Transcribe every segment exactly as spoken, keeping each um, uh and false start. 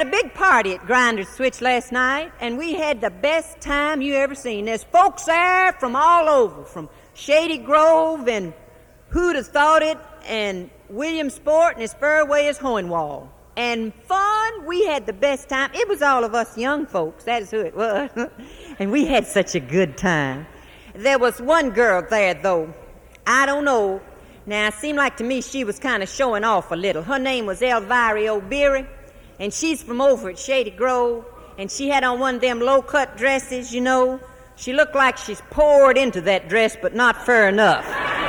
a big party at Grinder's Switch last night, and we had the best time you ever seen. There's folks there from all over, from Shady Grove and Who'd Have Thought It, and Williamsport, and as far away as Hohenwald. And fun, we had the best time. It was all of us young folks, that is who it was. And we had such a good time. There was one girl there, though. I don't know. Now, it seemed like to me she was kind of showing off a little. Her name was Elvira O'Beary, and she's from over at Shady Grove, and she had on one of them low-cut dresses, you know. She looked like she's poured into that dress, but not fur enough.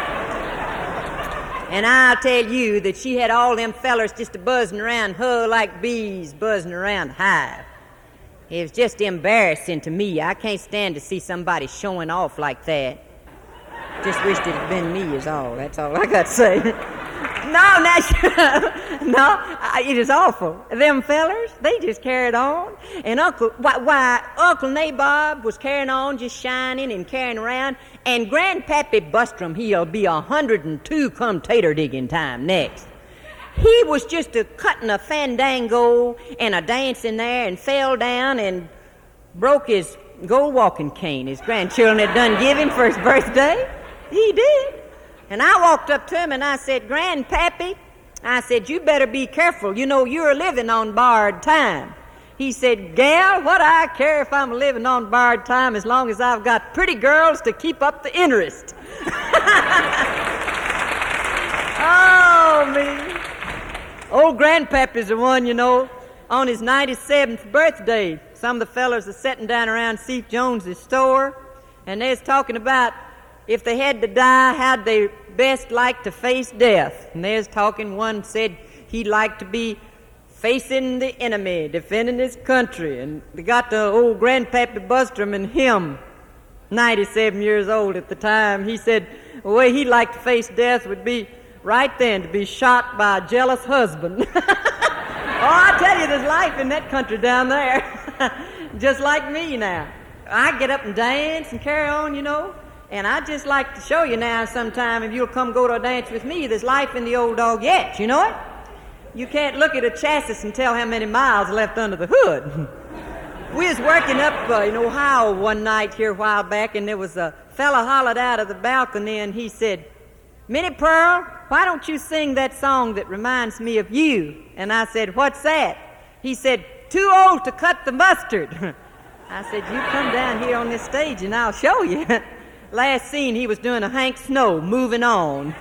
And I'll tell you that she had all them fellers just a-buzzing around her like bees buzzing around a hive. It was just embarrassing to me. I can't stand to see somebody showing off like that. Just wished it had been me is all. That's all I got to say. No, now, no, I, it is awful. Them fellers, they just carried on. And Uncle, why, why, Uncle Nabob was carrying on, just shining and carrying around. And Grandpappy Bustrum, he'll be a hundred and two come tater digging time next. He was just a cutting a fandango and a dancing there and fell down and broke his gold walking cane his grandchildren had done give him for his birthday. He did. And I walked up to him and I said, Grandpappy, I said, you better be careful. You know, you're living on borrowed time. He said, gal, what I care if I'm living on borrowed time as long as I've got pretty girls to keep up the interest. Oh, me. Old Grandpappy's the one, you know, on his ninety-seventh birthday. Some of the fellows are sitting down around Seif Jones's store, and they're talking about if they had to die, how'd they best like to face death. And there's talking, one said he'd like to be facing the enemy, defending his country. And they got the old Grandpappy Bustrum and him, ninety-seven years old at the time. He said the way he'd like to face death would be right then to be shot by a jealous husband. Oh, I tell you, there's life in that country down there. Just like me now. I get up and dance and carry on, you know. And I'd just like to show you now sometime, if you'll come go to a dance with me, there's life in the old dog yet, you know it? You can't look at a chassis and tell how many miles left under the hood. We was working up uh, in Ohio one night here a while back, and there was a fella hollered out of the balcony, and he said, Minnie Pearl, why don't you sing that song that reminds me of you? And I said, what's that? He said, too old to cut the mustard. I said, you come down here on this stage and I'll show you. Last scene, he was doing a Hank Snow, Moving On.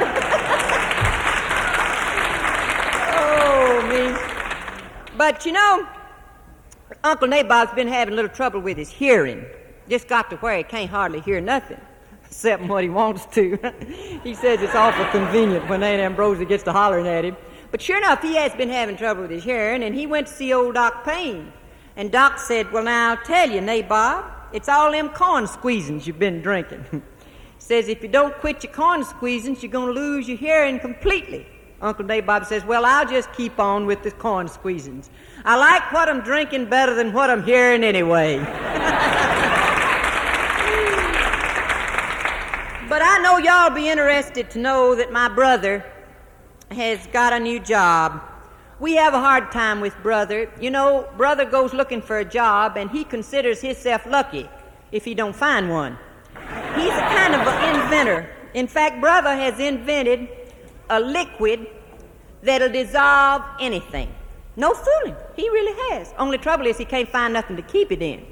Oh, me. But, you know, Uncle Nabob's been having a little trouble with his hearing. Just got to where he can't hardly hear nothing, except what he wants to. He says it's awful convenient when Aunt Ambrosia gets to hollering at him. But sure enough, he has been having trouble with his hearing, and he went to see old Doc Payne. And Doc said, well, now, I'll tell you, Nabob, it's all them corn squeezins you've been drinking. He says, if you don't quit your corn squeezins, you're going to lose your hearing completely. Uncle Nabob says, well, I'll just keep on with the corn squeezins. I like what I'm drinking better than what I'm hearing anyway. But I know y'all be interested to know that my brother has got a new job. We have a hard time with Brother. You know, Brother goes looking for a job, and he considers himself lucky if he don't find one. He's a kind of an inventor. In fact, Brother has invented a liquid that'll dissolve anything. No fooling. He really has. Only trouble is he can't find nothing to keep it in.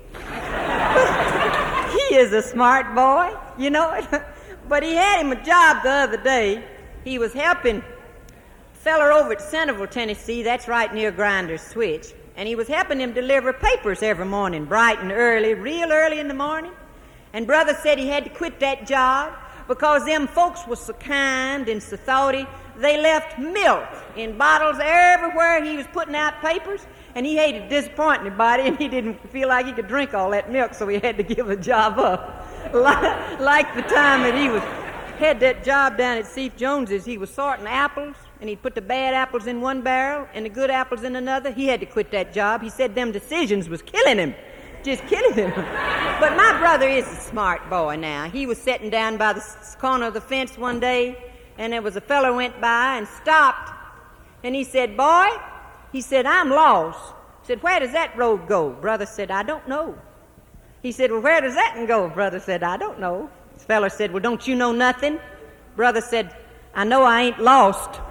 He is a smart boy, you know. But he had him a job the other day. He was helping feller over at Centerville, Tennessee, that's right near Grinder's Switch, and he was helping him deliver papers every morning, bright and early, real early in the morning. And Brother said he had to quit that job because them folks was so kind and so thoughty. They left milk in bottles everywhere he was putting out papers, and he hated disappointing anybody, and he didn't feel like he could drink all that milk, so he had to give the job up. like, like the time that he was had that job down at Seif Jones's, he was sorting apples, and he'd put the bad apples in one barrel and the good apples in another. He had to quit that job. He said them decisions was killing him, just killing him. But my brother is a smart boy now. He was sitting down by the corner of the fence one day, and there was a fellow went by and stopped, and he said, boy, he said, I'm lost. Said, where does that road go? Brother said, I don't know. He said, well, where does that one go? Brother said, I don't know. This feller said, well, don't you know nothing? Brother said, I know I ain't lost.